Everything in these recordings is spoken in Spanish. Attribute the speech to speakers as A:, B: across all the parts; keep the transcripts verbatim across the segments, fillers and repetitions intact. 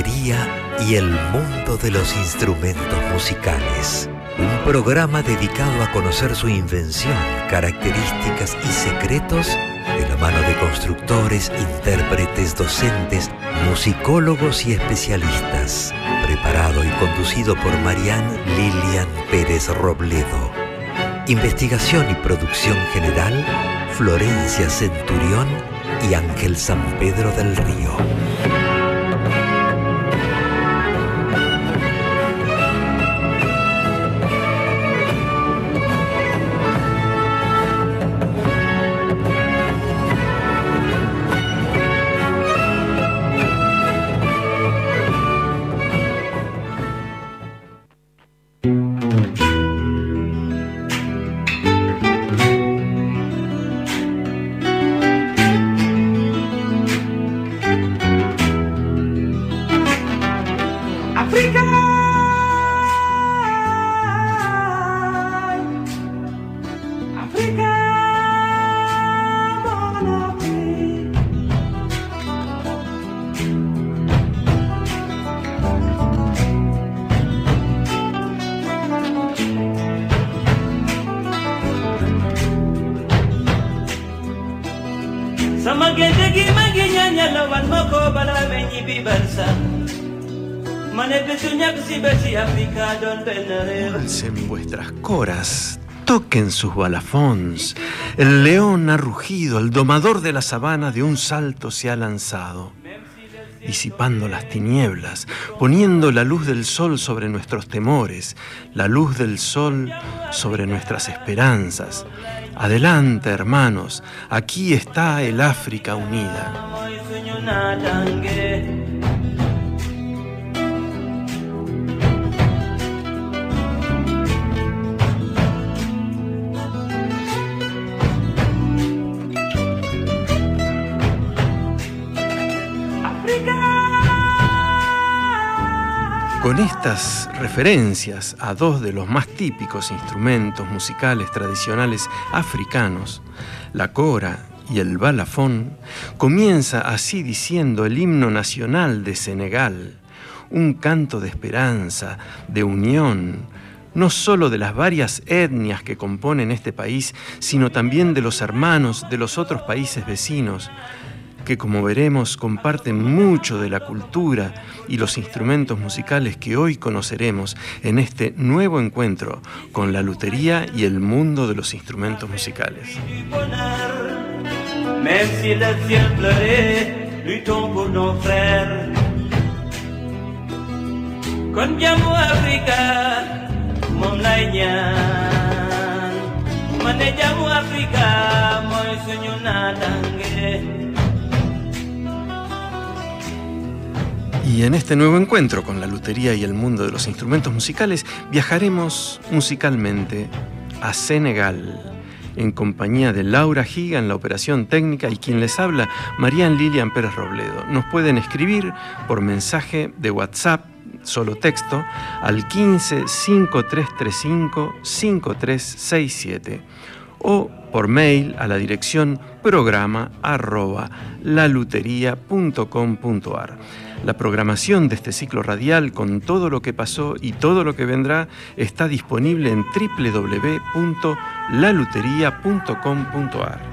A: lutería y el mundo de los instrumentos musicales. Un programa dedicado a conocer su invención, características y secretos de la mano de constructores, intérpretes, docentes, musicólogos y especialistas. Preparado y conducido por Marian Lilian Pérez Robledo. Investigación y producción general, Florencia Centurión y Ángel San Pedro del Río.
B: Alcen vuestras coras, toquen sus balafons. El león ha rugido, el domador de la sabana de un salto se ha lanzado, disipando las tinieblas, poniendo la luz del sol sobre nuestros temores, la luz del sol sobre nuestras esperanzas. Adelante, hermanos, aquí está el África unida. Con estas referencias a dos de los más típicos instrumentos musicales tradicionales africanos, la kora y el balafón, comienza así diciendo el himno nacional de Senegal, un canto de esperanza, de unión, no solo de las varias etnias que componen este país, sino también de los hermanos de los otros países vecinos, que como veremos comparten mucho de la cultura y los instrumentos musicales que hoy conoceremos en este nuevo encuentro con la lutería y el mundo de los instrumentos musicales. Y en este nuevo encuentro con la lutería y el mundo de los instrumentos musicales, viajaremos musicalmente a Senegal, en compañía de Laura Higa en la operación técnica y quien les habla, Marian Lilian Pérez Robledo. Nos pueden escribir por mensaje de WhatsApp, solo texto, al quince, cinco tres tres cinco, cinco tres seis siete o por mail a la dirección programa arroba laluteria punto com punto ar. La programación de este ciclo radial con todo lo que pasó y todo lo que vendrá está disponible en doble u doble u doble u punto laluteria punto com punto ar.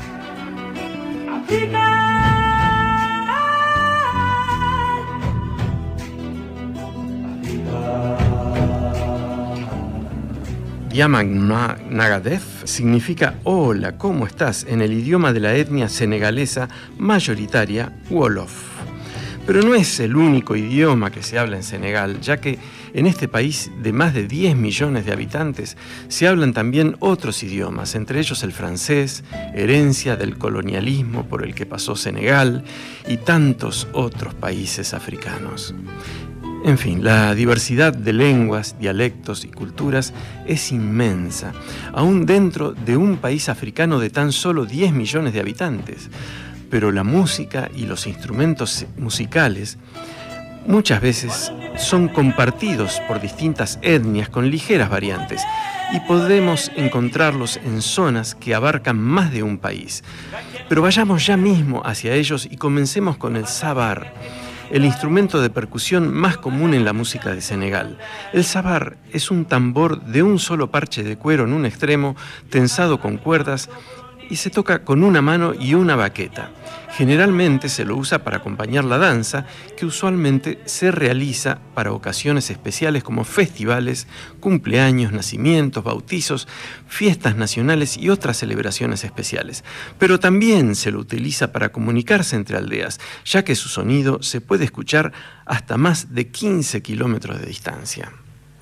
B: Yamag Nagadef significa hola, ¿cómo estás? En el idioma de la etnia senegalesa mayoritaria Wolof. Pero no es el único idioma que se habla en Senegal, ya que en este país de más de diez millones de habitantes se hablan también otros idiomas, entre ellos el francés, herencia del colonialismo por el que pasó Senegal y tantos otros países africanos. En fin, la diversidad de lenguas, dialectos y culturas es inmensa, aún dentro de un país africano de tan solo diez millones de habitantes. Pero la música y los instrumentos musicales muchas veces son compartidos por distintas etnias con ligeras variantes y podemos encontrarlos en zonas que abarcan más de un país. Pero vayamos ya mismo hacia ellos y comencemos con el sabar, el instrumento de percusión más común en la música de Senegal. El sabar es un tambor de un solo parche de cuero en un extremo, tensado con cuerdas, y se toca con una mano y una baqueta. Generalmente se lo usa para acompañar la danza, que usualmente se realiza para ocasiones especiales como festivales, cumpleaños, nacimientos, bautizos, fiestas nacionales y otras celebraciones especiales. Pero también se lo utiliza para comunicarse entre aldeas, ya que su sonido se puede escuchar hasta más de quince kilómetros de distancia.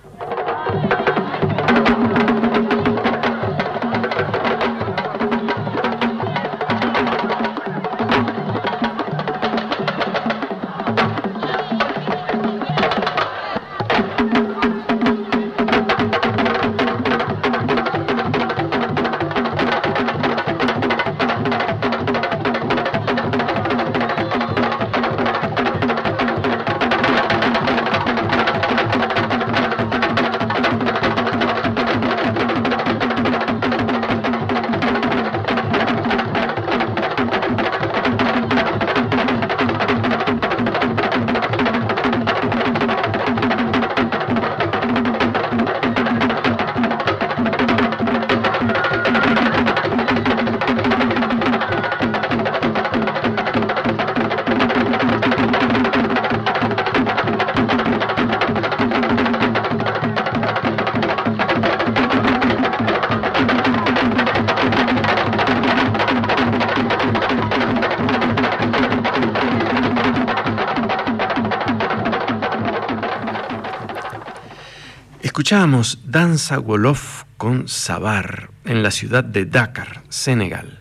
B: Escuchábamos Danza Wolof con Sabar en la ciudad de Dakar, Senegal.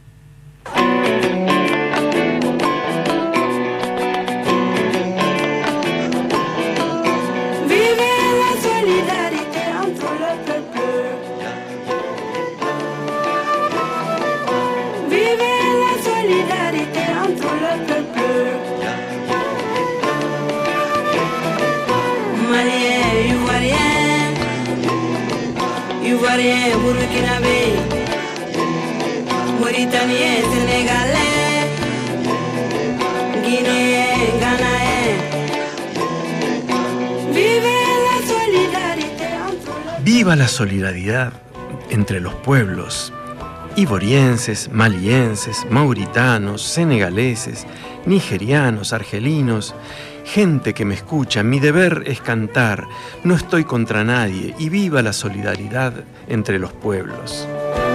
C: Ivoirien, Burkinabé, Mauritanien, Sénégalais, Guinéen, Ghanaen. Vive la solidarité entre los...
B: Viva la solidaridad entre los pueblos ivorienses, malienses, mauritanos, senegaleses, nigerianos, argelinos. Gente que me escucha, mi deber es cantar, no estoy contra nadie y viva la solidaridad entre los pueblos.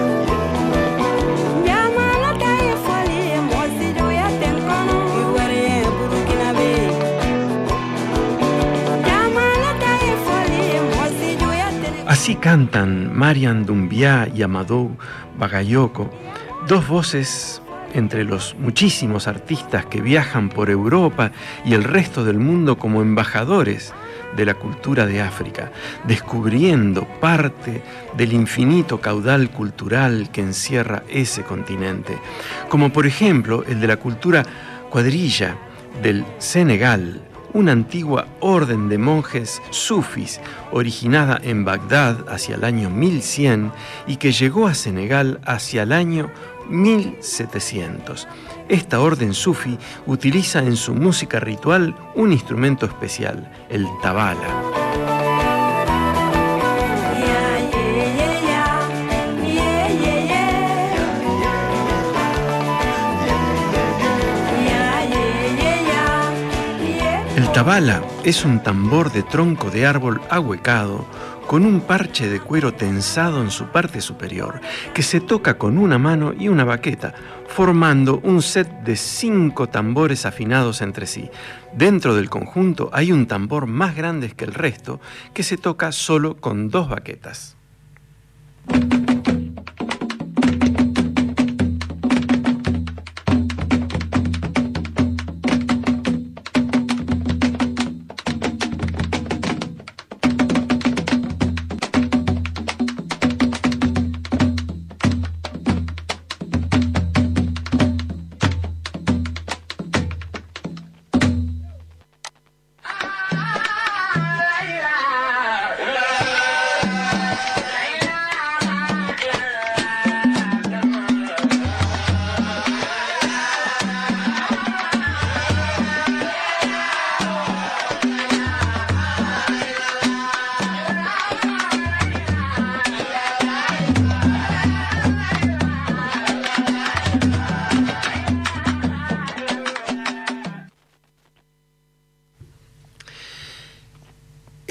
B: Así cantan Mariam Doumbia y Amadou Bagayoko, dos voces entre los muchísimos artistas que viajan por Europa y el resto del mundo como embajadores de la cultura de África, descubriendo parte del infinito caudal cultural que encierra ese continente, como por ejemplo el de la cultura cuadrilla del Senegal, una antigua orden de monjes sufis originada en Bagdad hacia el año mil cien y que llegó a Senegal hacia el año mil setecientos. Esta orden sufi utiliza en su música ritual un instrumento especial, el tabala. El tabala es un tambor de tronco de árbol ahuecado con un parche de cuero tensado en su parte superior, que se toca con una mano y una baqueta, formando un set de cinco tambores afinados entre sí. Dentro del conjunto hay un tambor más grande que el resto, que se toca solo con dos baquetas.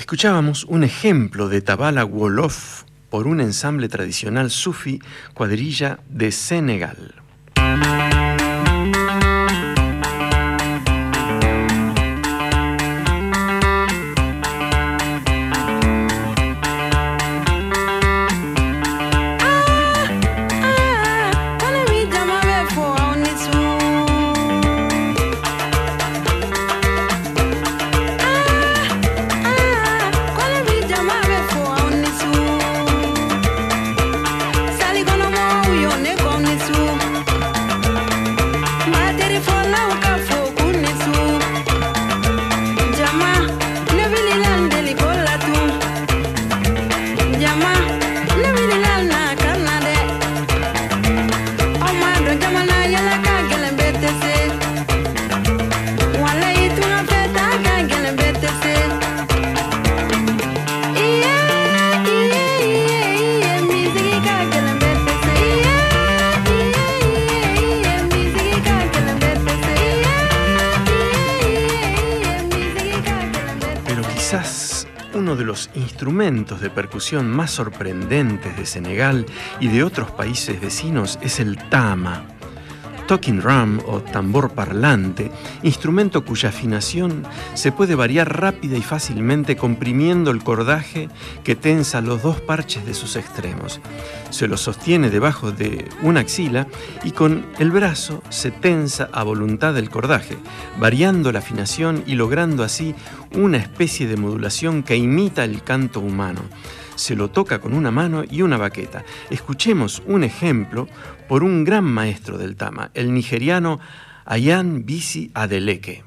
B: Escuchábamos un ejemplo de tabala wolof por un ensamble tradicional sufi, cuadrilla de Senegal. Instrumentos de percusión más sorprendentes de Senegal y de otros países vecinos es el tama, talking drum o tambor parlante, instrumento cuya afinación se puede variar rápida y fácilmente comprimiendo el cordaje que tensa los dos parches de sus extremos. Se lo sostiene debajo de una axila y con el brazo se tensa a voluntad el cordaje, variando la afinación y logrando así una especie de modulación que imita el canto humano. Se lo toca con una mano y una baqueta. Escuchemos un ejemplo por un gran maestro del tama, el nigeriano Ayan Bisi Adeleke.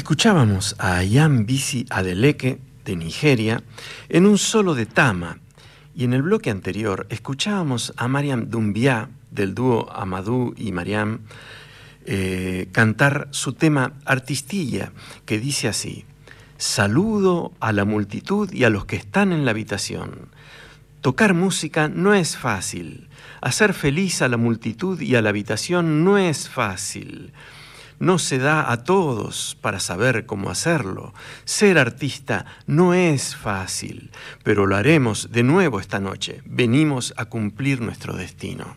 B: Escuchábamos a Ayaan Bisi Adeleke, de Nigeria, en un solo de tama, y en el bloque anterior escuchábamos a Mariam Doumbia, del dúo Amadou y Mariam, eh, cantar su tema Artistilla, que dice así: saludo a la multitud y a los que están en la habitación. Tocar música no es fácil. Hacer feliz a la multitud y a la habitación no es fácil. No se da a todos para saber cómo hacerlo. Ser artista no es fácil, pero lo haremos de nuevo esta noche. Venimos a cumplir nuestro destino.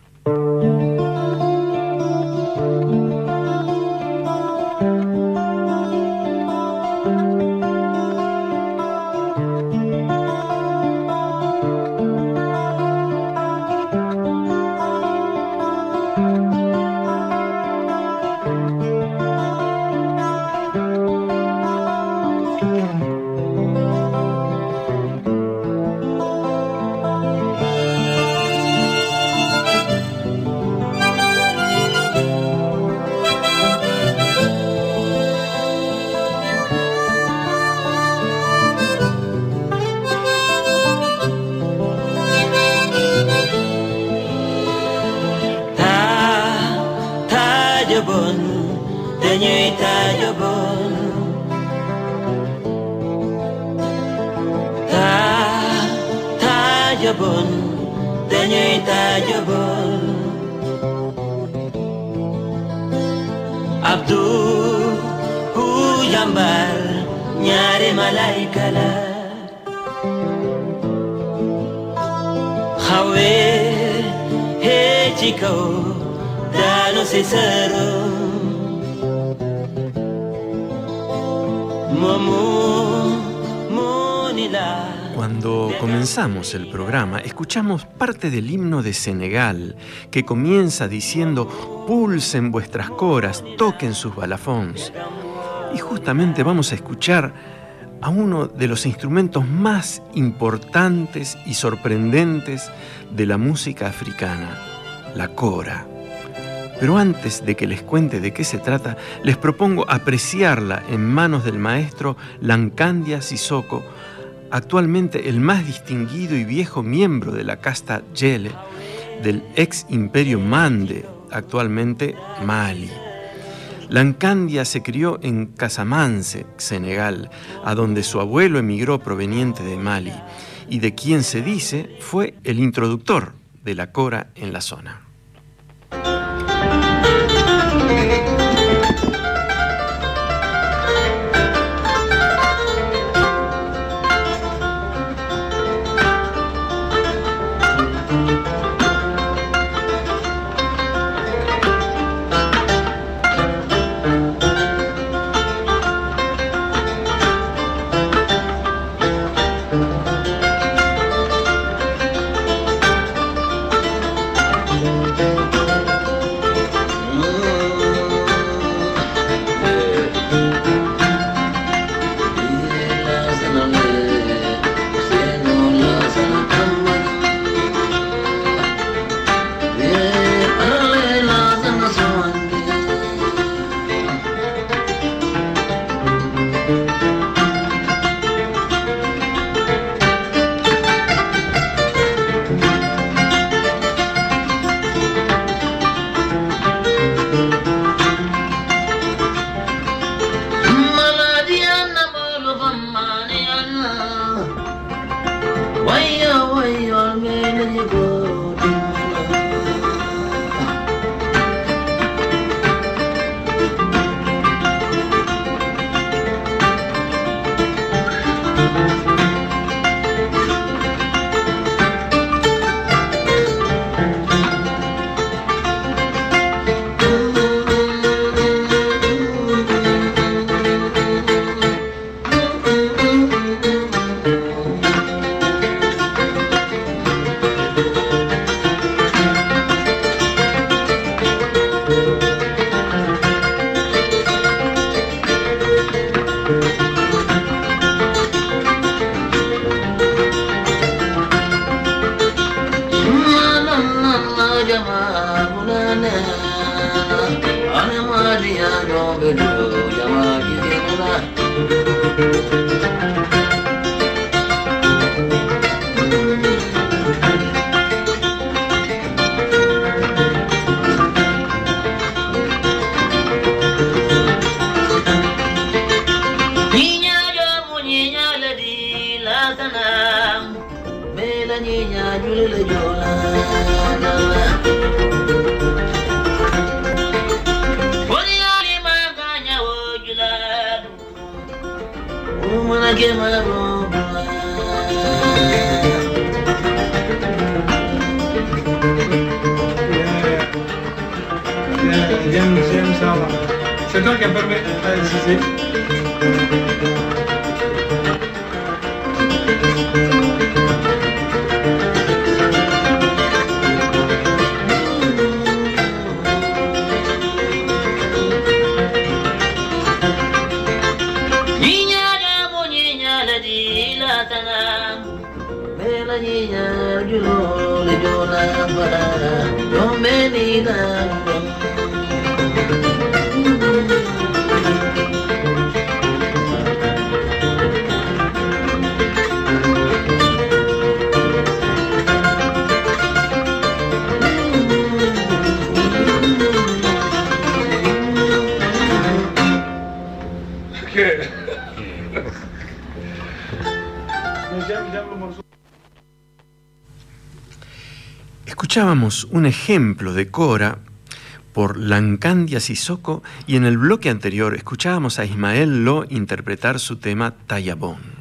B: Cuando comenzamos el programa, escuchamos parte del himno de Senegal, que comienza diciendo: pulsen vuestras coras, toquen sus balafons. Y justamente vamos a escuchar a uno de los instrumentos más importantes y sorprendentes de la música africana, la kora. Pero antes de que les cuente de qué se trata, les propongo apreciarla en manos del maestro Lankandia Sissoko, actualmente el más distinguido y viejo miembro de la casta Jele, del ex imperio Mande, actualmente Mali. Lankandia se crió en Casamance, Senegal, a donde su abuelo emigró proveniente de Mali, y de quien se dice fue el introductor de la kora en la zona.
D: Ana Maria no bedo, yama gidi C'est toi qui as permis. Allez, si, si.
B: Escuchábamos un ejemplo de cora por Lancandia Sissoko y en el bloque anterior escuchábamos a Ismael Lo interpretar su tema Tayabón.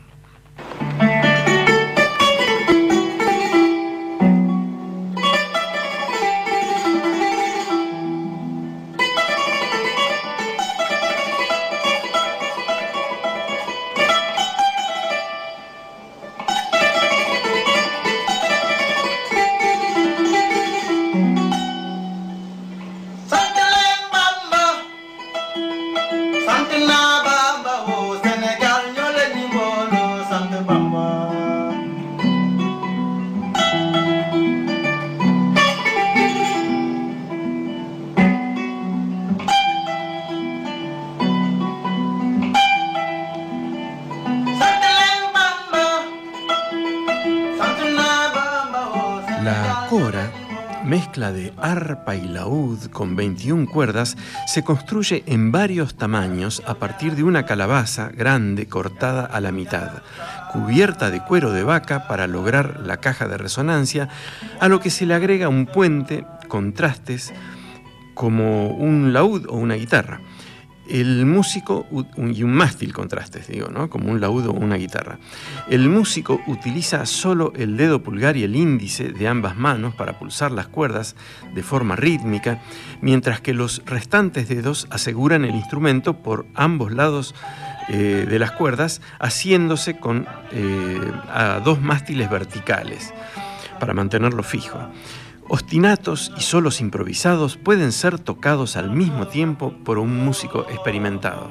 B: Mezcla de arpa y laúd con veintiún cuerdas se construye en varios tamaños a partir de una calabaza grande cortada a la mitad, cubierta de cuero de vaca para lograr la caja de resonancia, a lo que se le agrega un puente, contrastes, como un laúd o una guitarra. El músico, y un mástil contrastes, digo, ¿no? Como un laúd o una guitarra. El músico utiliza solo el dedo pulgar y el índice de ambas manos para pulsar las cuerdas de forma rítmica, mientras que los restantes dedos aseguran el instrumento por ambos lados eh, de las cuerdas, haciéndose con eh, a dos mástiles verticales para mantenerlo fijo. Ostinatos y solos improvisados pueden ser tocados al mismo tiempo por un músico experimentado.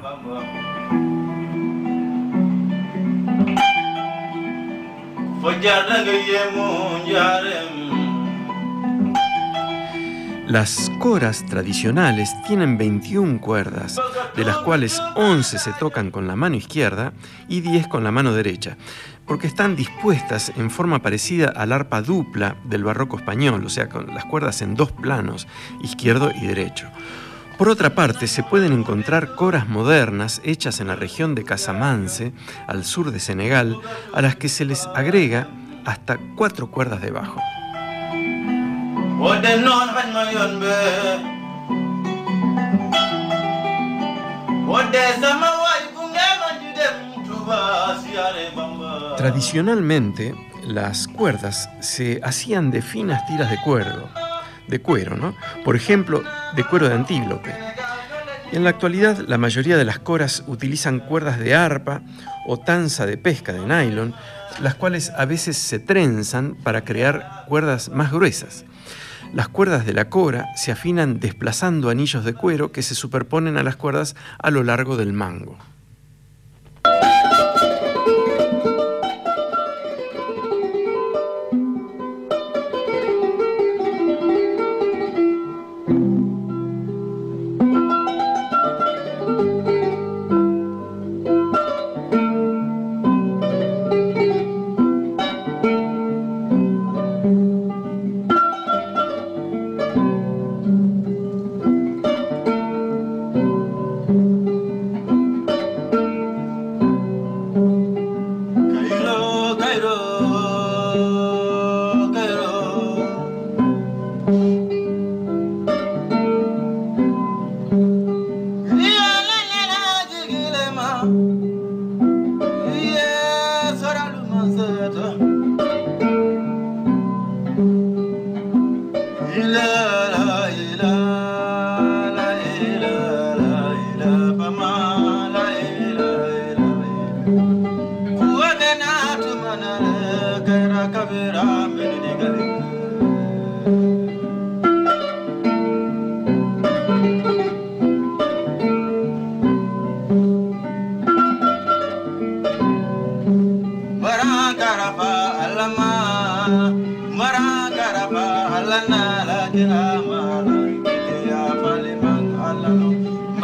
B: Las coras tradicionales tienen veintiún cuerdas, de las cuales once se tocan con la mano izquierda y diez con la mano derecha, porque están dispuestas en forma parecida al arpa dupla del barroco español, o sea, con las cuerdas en dos planos, izquierdo y derecho. Por otra parte, se pueden encontrar coras modernas hechas en la región de Casamance, al sur de Senegal, a las que se les agrega hasta cuatro cuerdas de bajo. Tradicionalmente, las cuerdas se hacían de finas tiras de cuero, de cuero, ¿no? Por ejemplo, de cuero de antílope. En la actualidad, la mayoría de las coras utilizan cuerdas de arpa o tanza de pesca de nylon, las cuales a veces se trenzan para crear cuerdas más gruesas. Las cuerdas de la cora se afinan desplazando anillos de cuero que se superponen a las cuerdas a lo largo del mango.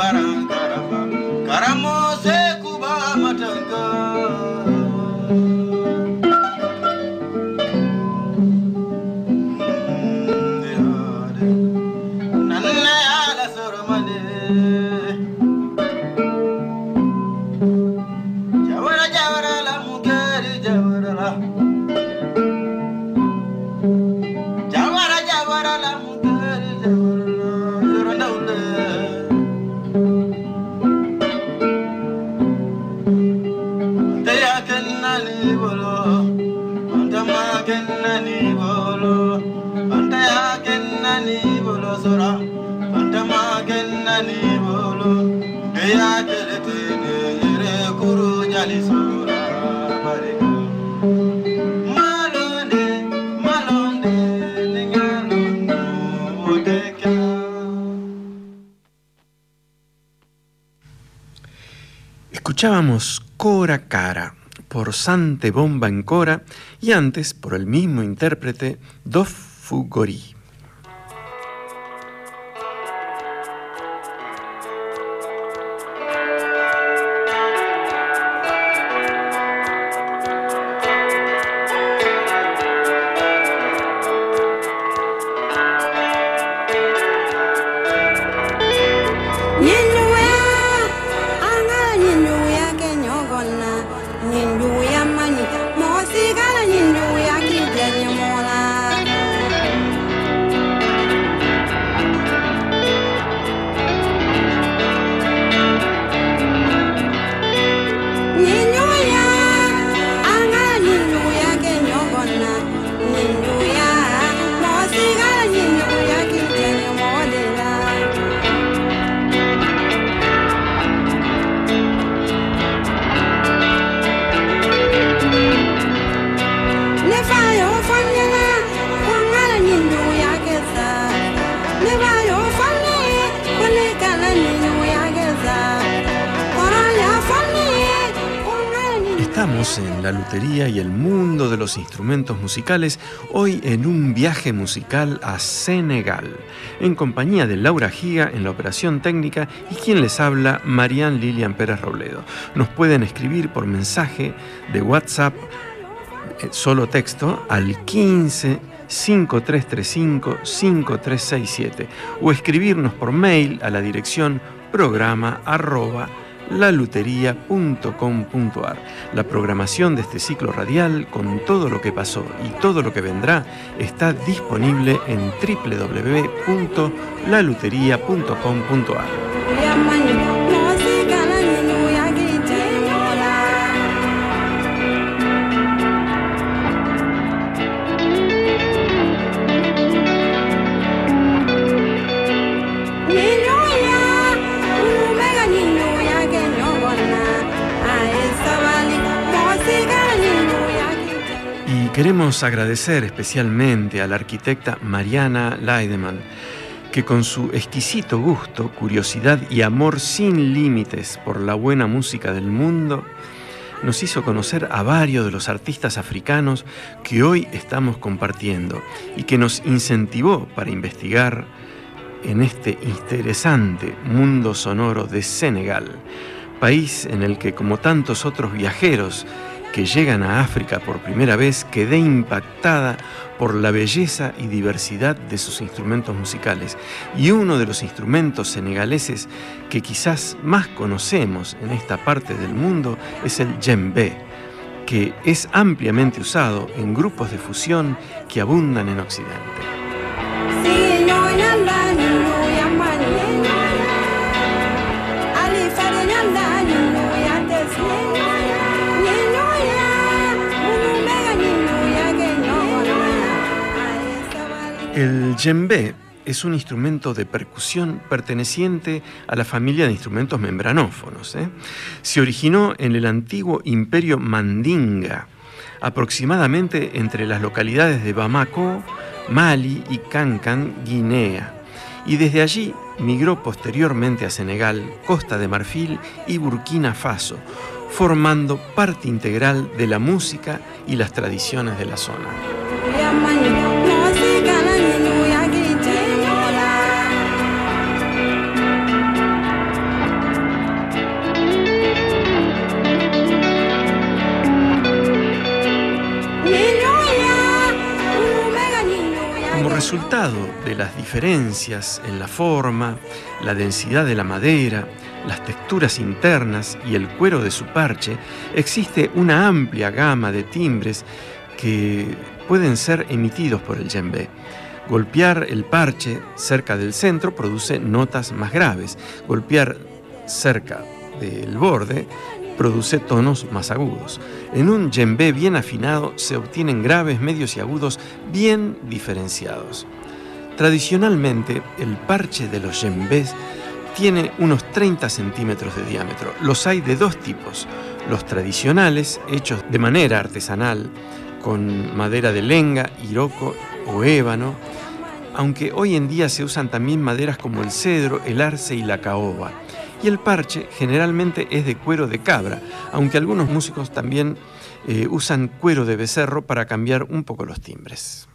B: Escuchábamos Cora Cara por Sante Bomba en Cora y antes por el mismo intérprete Dofu Gori. Estamos en la lutería y el mundo de los instrumentos musicales, hoy en un viaje musical a Senegal, en compañía de Laura Giga en la operación técnica y quien les habla, Marian Lilian Pérez Robledo. Nos pueden escribir por mensaje de WhatsApp, eh, solo texto, al quince cinco tres tres cinco cinco tres seis siete o escribirnos por mail a la dirección programa arroba lalutería punto com punto ar. La programación de este ciclo radial, con todo lo que pasó y todo lo que vendrá, está disponible en doble u doble u doble u punto lalutería punto com punto ar. Queremos agradecer especialmente a la arquitecta Mariana Leidemann, que con su exquisito gusto, curiosidad y amor sin límites por la buena música del mundo, nos hizo conocer a varios de los artistas africanos que hoy estamos compartiendo y que nos incentivó para investigar en este interesante mundo sonoro de Senegal, país en el que, como tantos otros viajeros que llegan a África por primera vez, quedé impactada por la belleza y diversidad de sus instrumentos musicales. Y uno de los instrumentos senegaleses que quizás más conocemos en esta parte del mundo es el djembé, que es ampliamente usado en grupos de fusión que abundan en Occidente. El djembé es un instrumento de percusión perteneciente a la familia de instrumentos membranófonos, ¿eh? Se originó en el antiguo imperio Mandinga, aproximadamente entre las localidades de Bamako, Mali y Kankan, Guinea, y desde allí migró posteriormente a Senegal, Costa de Marfil y Burkina Faso, formando parte integral de la música y las tradiciones de la zona. lado de las diferencias en la forma, la densidad de la madera, las texturas internas y el cuero de su parche, existe una amplia gama de timbres que pueden ser emitidos por el djembe. Golpear el parche cerca del centro produce notas más graves. Golpear cerca del borde produce tonos más agudos. En un djembe bien afinado se obtienen graves, medios y agudos bien diferenciados. Tradicionalmente, el parche de los djembes tiene unos treinta centímetros de diámetro. Los hay de dos tipos: los tradicionales, hechos de manera artesanal, con madera de lenga, iroko o ébano, aunque hoy en día se usan también maderas como el cedro, el arce y la caoba. Y el parche generalmente es de cuero de cabra, aunque algunos músicos también eh, usan cuero de becerro para cambiar un poco los timbres.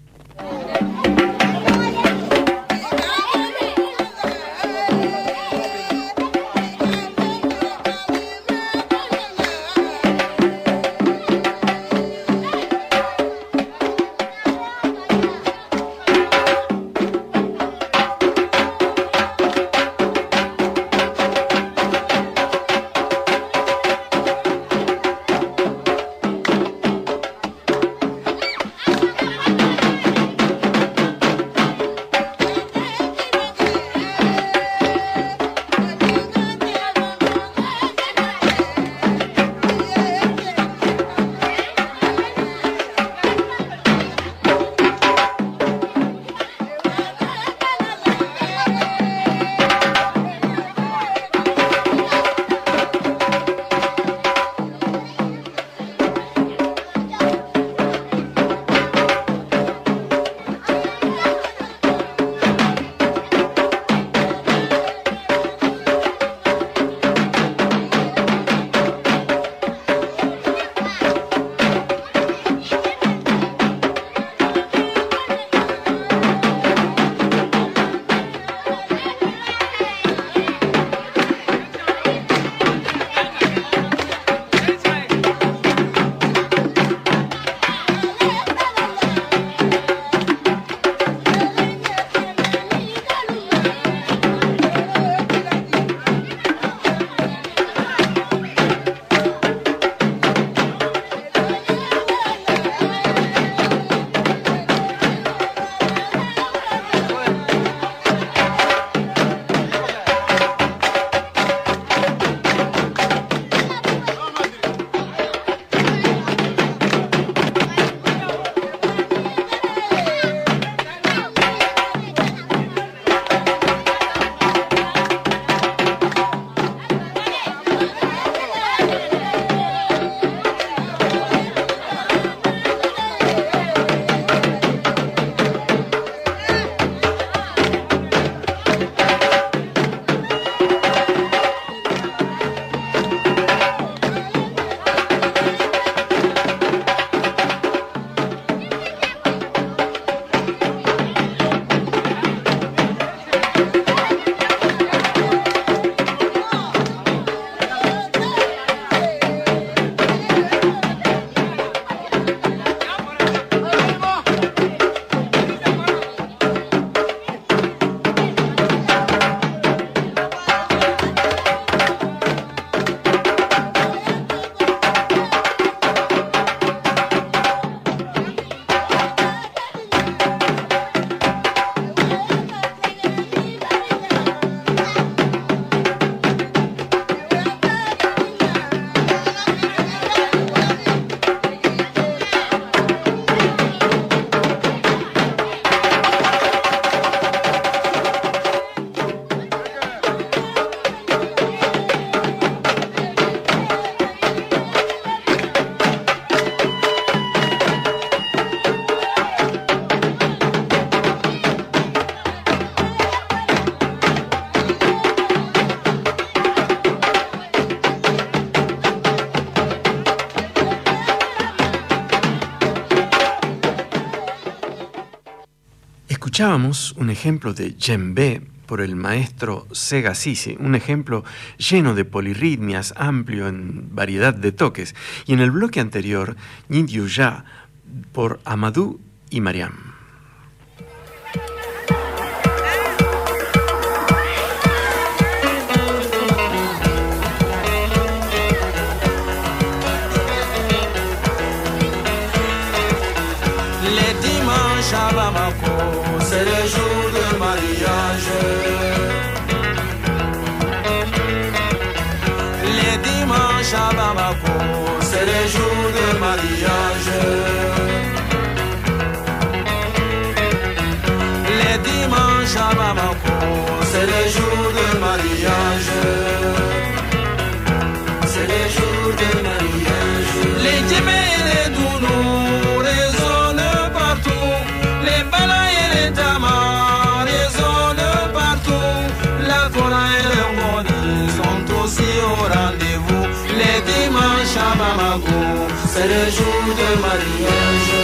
B: Escuchábamos un ejemplo de djembe por el maestro Sega Sisi, un ejemplo lleno de polirritmias, amplio en variedad de toques, y en el bloque anterior, Nindyu Ya por Amadou y Mariam.
E: dimanches à Bamako, c'est les jours de mariage. Les dimanches à Bamako, c'est les jours de mariage. C'est les jours de mariage. Les djemés et les dounous résonnent partout. Les balas et les tamas résonnent partout. La Kora et le Moni sont aussi au rendez-vous. Les dimanches à Bamako, c'est les jours de mariage.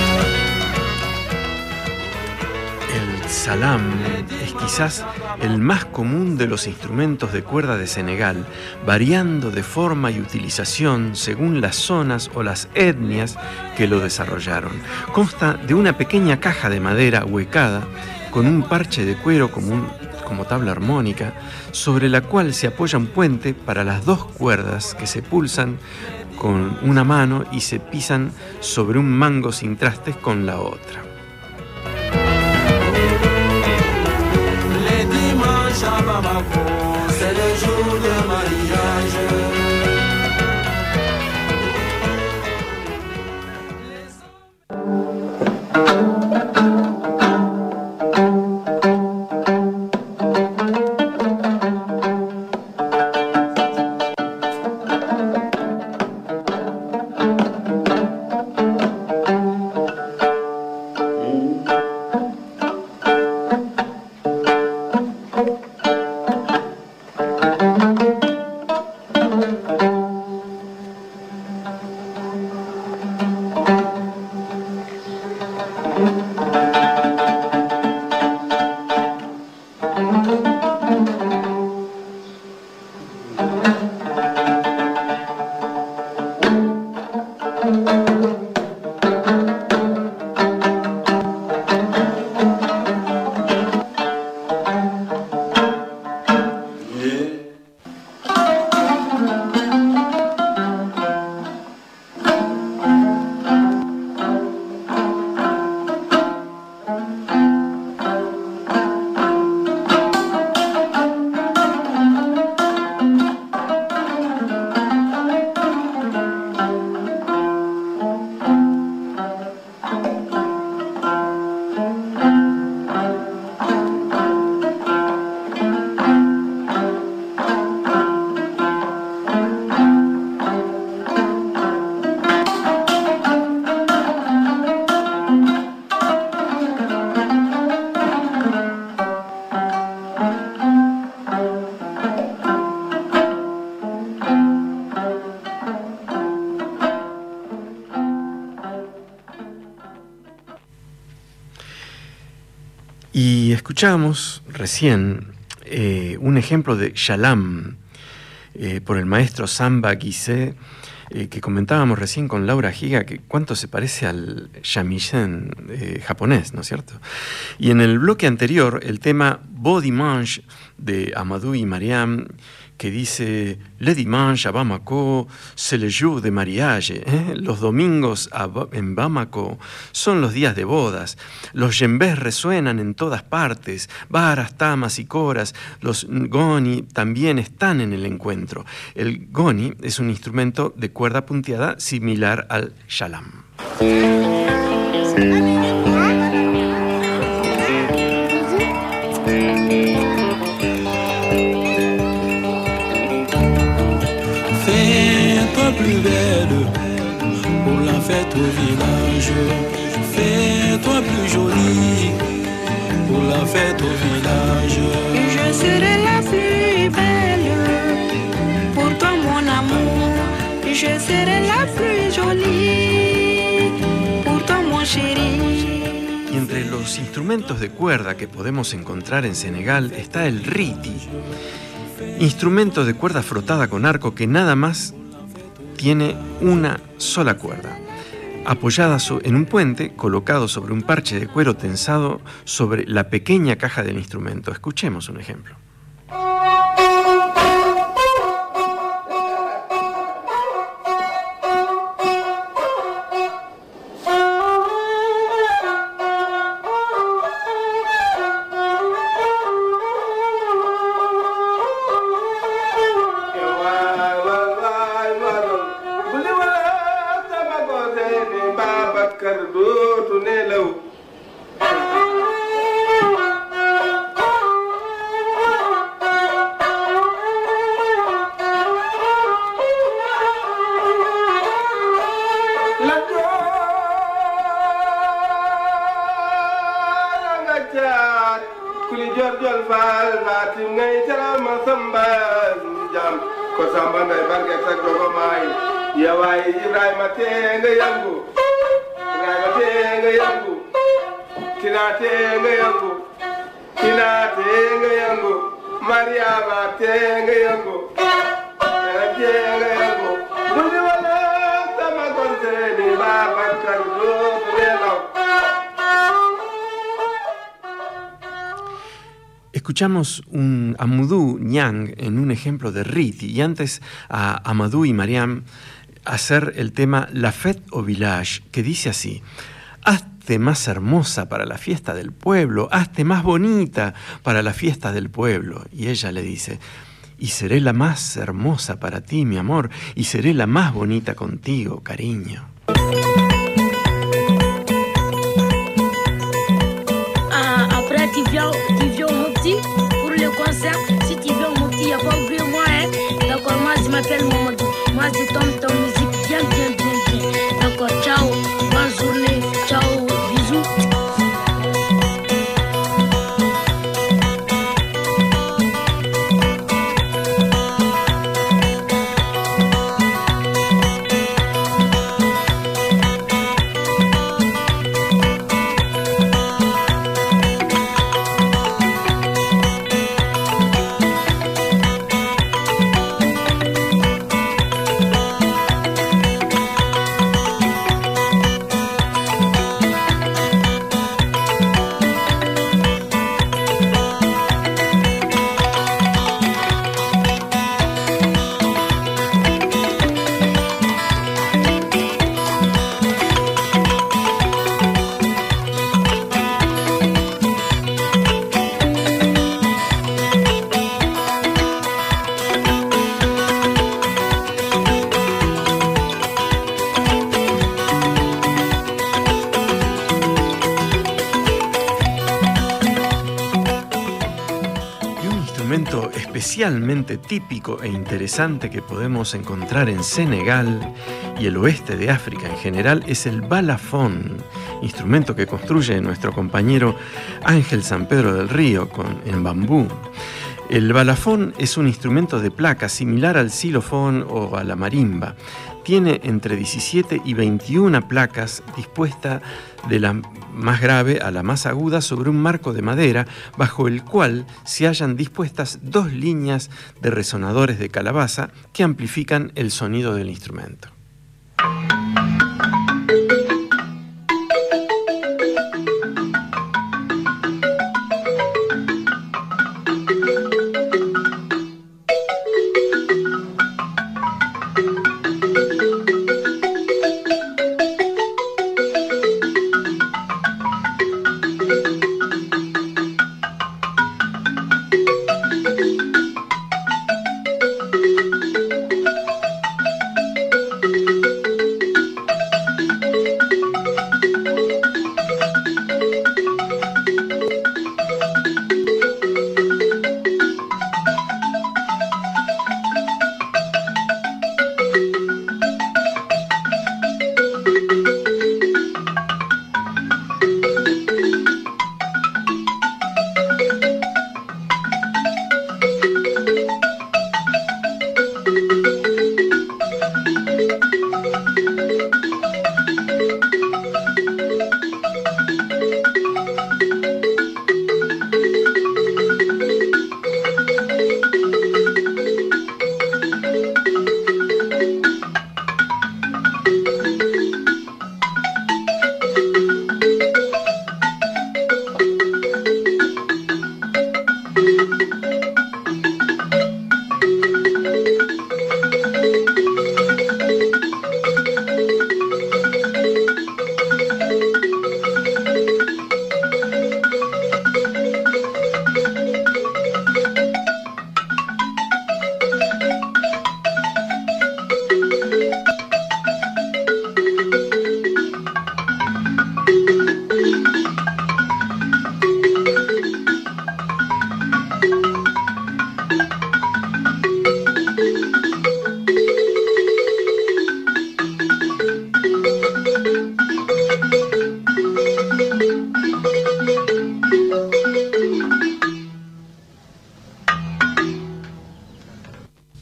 B: El salam es quizás el más común de los instrumentos de cuerda de Senegal, variando de forma y utilización según las zonas o las etnias que lo desarrollaron. Consta de una pequeña caja de madera huecada con un parche de cuero como, un, como tabla armónica, sobre la cual se apoya un puente para las dos cuerdas que se pulsan con una mano y se pisan sobre un mango sin trastes con la otra.
E: À Bamako, c'est le jour de mariage.
B: Y escuchamos recién eh, un ejemplo de Shalam eh, por el maestro Samba Guissé, eh, que comentábamos recién con Laura Higa, que cuánto se parece al shamisen eh, japonés, ¿no es cierto? Y en el bloque anterior, el tema Beau Dimanche de Amadou y Mariam, que dice Le dimanche à Bamako, c'est le jour de mariage. ¿eh? Los domingos a ba en Bamako son los días de bodas. Los djembés resuenan en todas partes. Varas, tamas y coras. Los goni también están en el encuentro. El goni es un instrumento de cuerda punteada similar al shalam.
E: Fais-toi plus belle pour la fête au village. Fais-toi plus jolie pour la fête au village.
C: Je serai la plus belle pour toi mon amour. Je serai la plus jolie pour toi mon chéri.
B: Y entre los instrumentos de cuerda que podemos encontrar en Senegal está el riti, instrumento de cuerda frotada con arco que nada más tiene una sola cuerda, apoyada en un puente colocado sobre un parche de cuero tensado sobre la pequeña caja del instrumento. Escuchemos un ejemplo.
D: Why, why, why,
F: Babacar dootu nelaw la nga jaar kuli jor jol faal fatim ngay tarama samba jam ko samba ngay barke tak dogo may ya waay Ibrahima tee nga yangu Ibrahima tee nga yangu Tina tee nga yangu Tina tee nga yangu Mariama tee nga yangu Tina tee nga yangu Dudi wala sama konseni Babacar dootu nelaw.
B: Escuchamos un Amadou Niang en un ejemplo de Riti y antes a Amadou y Mariam hacer el tema La Fête au Village, que dice así: hazte más hermosa para la fiesta del pueblo, hazte más bonita para la fiesta del pueblo. Y ella le dice: y seré la más hermosa para ti, mi amor, y seré la más bonita contigo, cariño.
G: Ah, après tu viens, tu viens au Mopti pour le concert. Si tu viens au Mopti, il n'y a pas oublié moi, hein. D'accord, moi je m'appelle Mamadou. Moi je tombe ton musique bien, bien, bien, bien. D'accord, ciao, bonne journée, ciao, bisous.
B: Especialmente típico e interesante que podemos encontrar en Senegal y el oeste de África en general es el balafón, instrumento que construye nuestro compañero Ángel San Pedro del Río con, en bambú. El balafón es un instrumento de placa similar al xilofón o a la marimba. Tiene entre diecisiete y veintiuna placas dispuestas de la más grave a la más aguda sobre un marco de madera bajo el cual se hallan dispuestas dos líneas de resonadores de calabaza que amplifican el sonido del instrumento.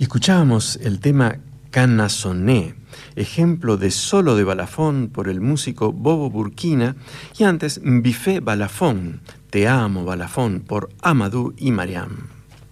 B: Escuchábamos el tema Canassoné, ejemplo de solo de balafón por el músico Bobo Burkina, y antes Biffé Balafón, Te amo balafón, por Amadou y Mariam.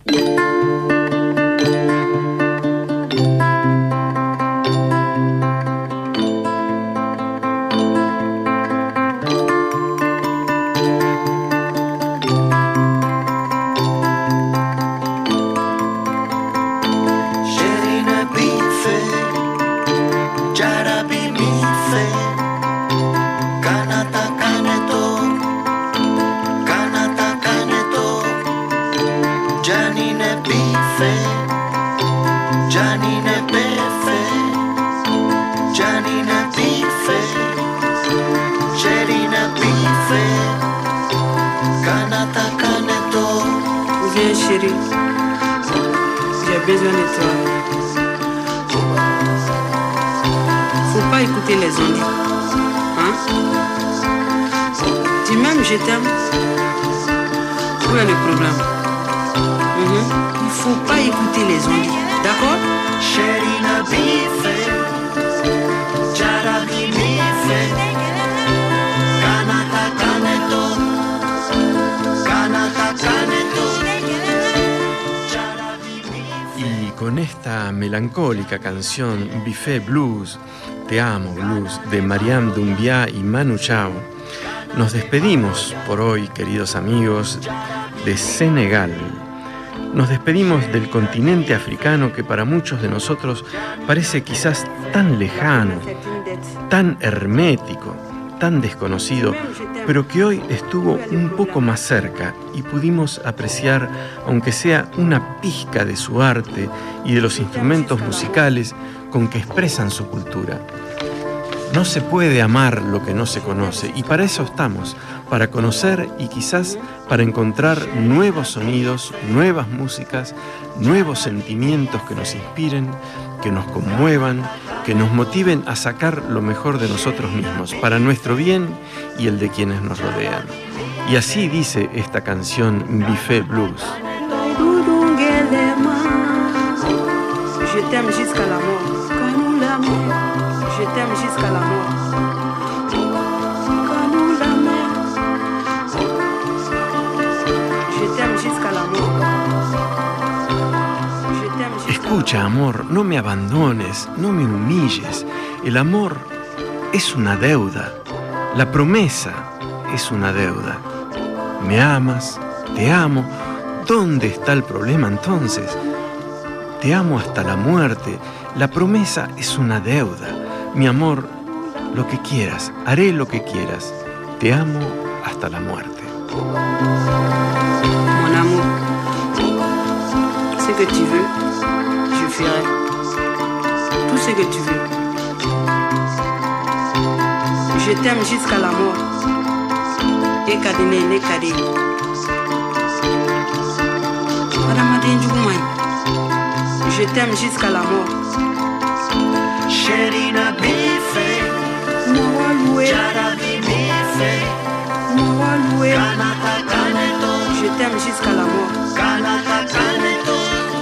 H: Chérie, j'ai besoin de toi. Faut pas écouter les ondes. Hein? Tu m'aimes, je t'aime. Où est le problème? Mm-hmm. Il faut pas écouter les ondes. D'accord? Chérie, na bife, jarabi bife, kanata kaneto, kanata kaneto.
B: Y con esta melancólica canción Biffé Blues, Te amo Blues, de Mariam Doumbia y Manu Chao, nos despedimos por hoy, queridos amigos, de Senegal. Nos despedimos del continente africano que para muchos de nosotros parece quizás tan lejano, tan hermético, tan desconocido, pero que hoy estuvo un poco más cerca y pudimos apreciar, aunque sea una pizca de su arte y de los instrumentos musicales con que expresan su cultura. No se puede amar lo que no se conoce, y para eso estamos, para conocer y quizás para encontrar nuevos sonidos, nuevas músicas, nuevos sentimientos que nos inspiren, que nos conmuevan, que nos motiven a sacar lo mejor de nosotros mismos, para nuestro bien y el de quienes nos rodean. Y así dice esta canción Biffé Blues.
H: Je t'aime jusqu'à la mort. Quand nous l'amour, je t'aime jusqu'à la mort. Quand nous l'amour, je t'aime jusqu'à la mort. Je t'aime jusqu'à la mort.
B: Escucha, amor, no me abandones, no me humilles. El amor es una deuda. La promesa es una deuda. Me amas, te amo. ¿Dónde está el problema entonces? Te amo hasta la muerte. La promesa es una deuda. Mi amor, lo que quieras, haré lo que quieras. Te amo hasta la muerte.
H: Mon amour, ce que tu veux, je ferai. Tout ce que tu veux. Je t'aime jusqu'à la mort. Et kadine ne kadi. Madame Adinjoumai. Je t'aime jusqu'à la mort. Chérie na bife, Moualoué, Jarabi bife, Moualoué, Kanata kaneto. Je t'aime jusqu'à la mort. Kanata kaneto.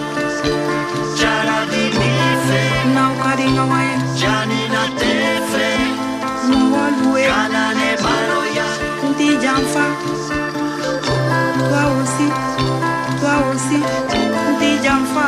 H: Jarabi bife, Naukari ngawaye, Janina tefe, Moualoué, Kanane baroya, Ndi jamfa. Toi aussi, toi aussi, Ndi jamfa.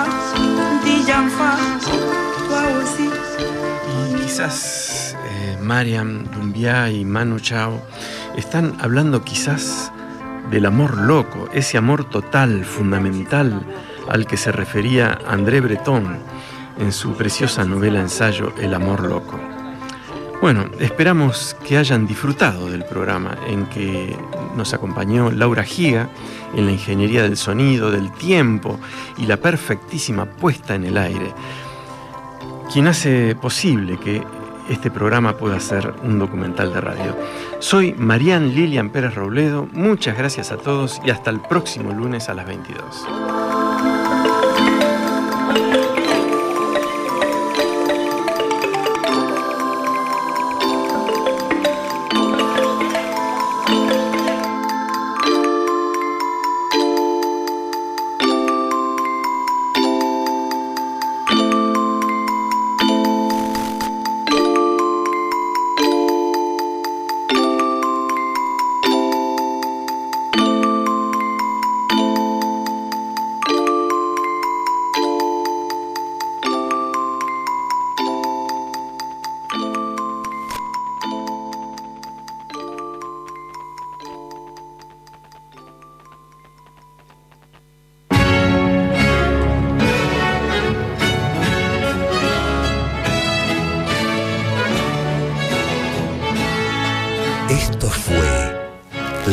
B: Y quizás eh, Mariam Doumbia y Manu Chao están hablando quizás del amor loco, ese amor total, fundamental, al que se refería André Breton en su preciosa novela-ensayo El amor loco. Bueno, esperamos que hayan disfrutado del programa en que nos acompañó Laura Giga en la ingeniería del sonido, del tiempo y la perfectísima puesta en el aire, quien hace posible que este programa pueda ser un documental de radio. Soy Marian Lilian Pérez Robledo, muchas gracias a todos y hasta el próximo lunes a las veintidós.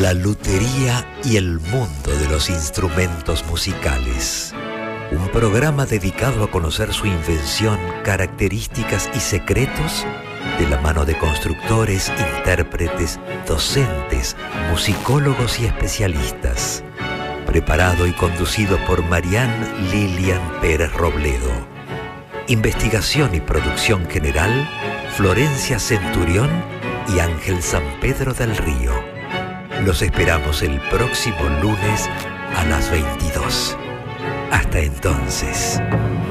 A: la lutería y el mundo de los instrumentos musicales. Un programa dedicado a conocer su invención, características y secretos de la mano de constructores, intérpretes, docentes, musicólogos y especialistas. Preparado y conducido por Marianne Lilian Pérez Robledo. Investigación y producción general, Florencia Centurión y Ángel San Pedro del Río. Los esperamos el próximo lunes a las veintidós. Hasta entonces.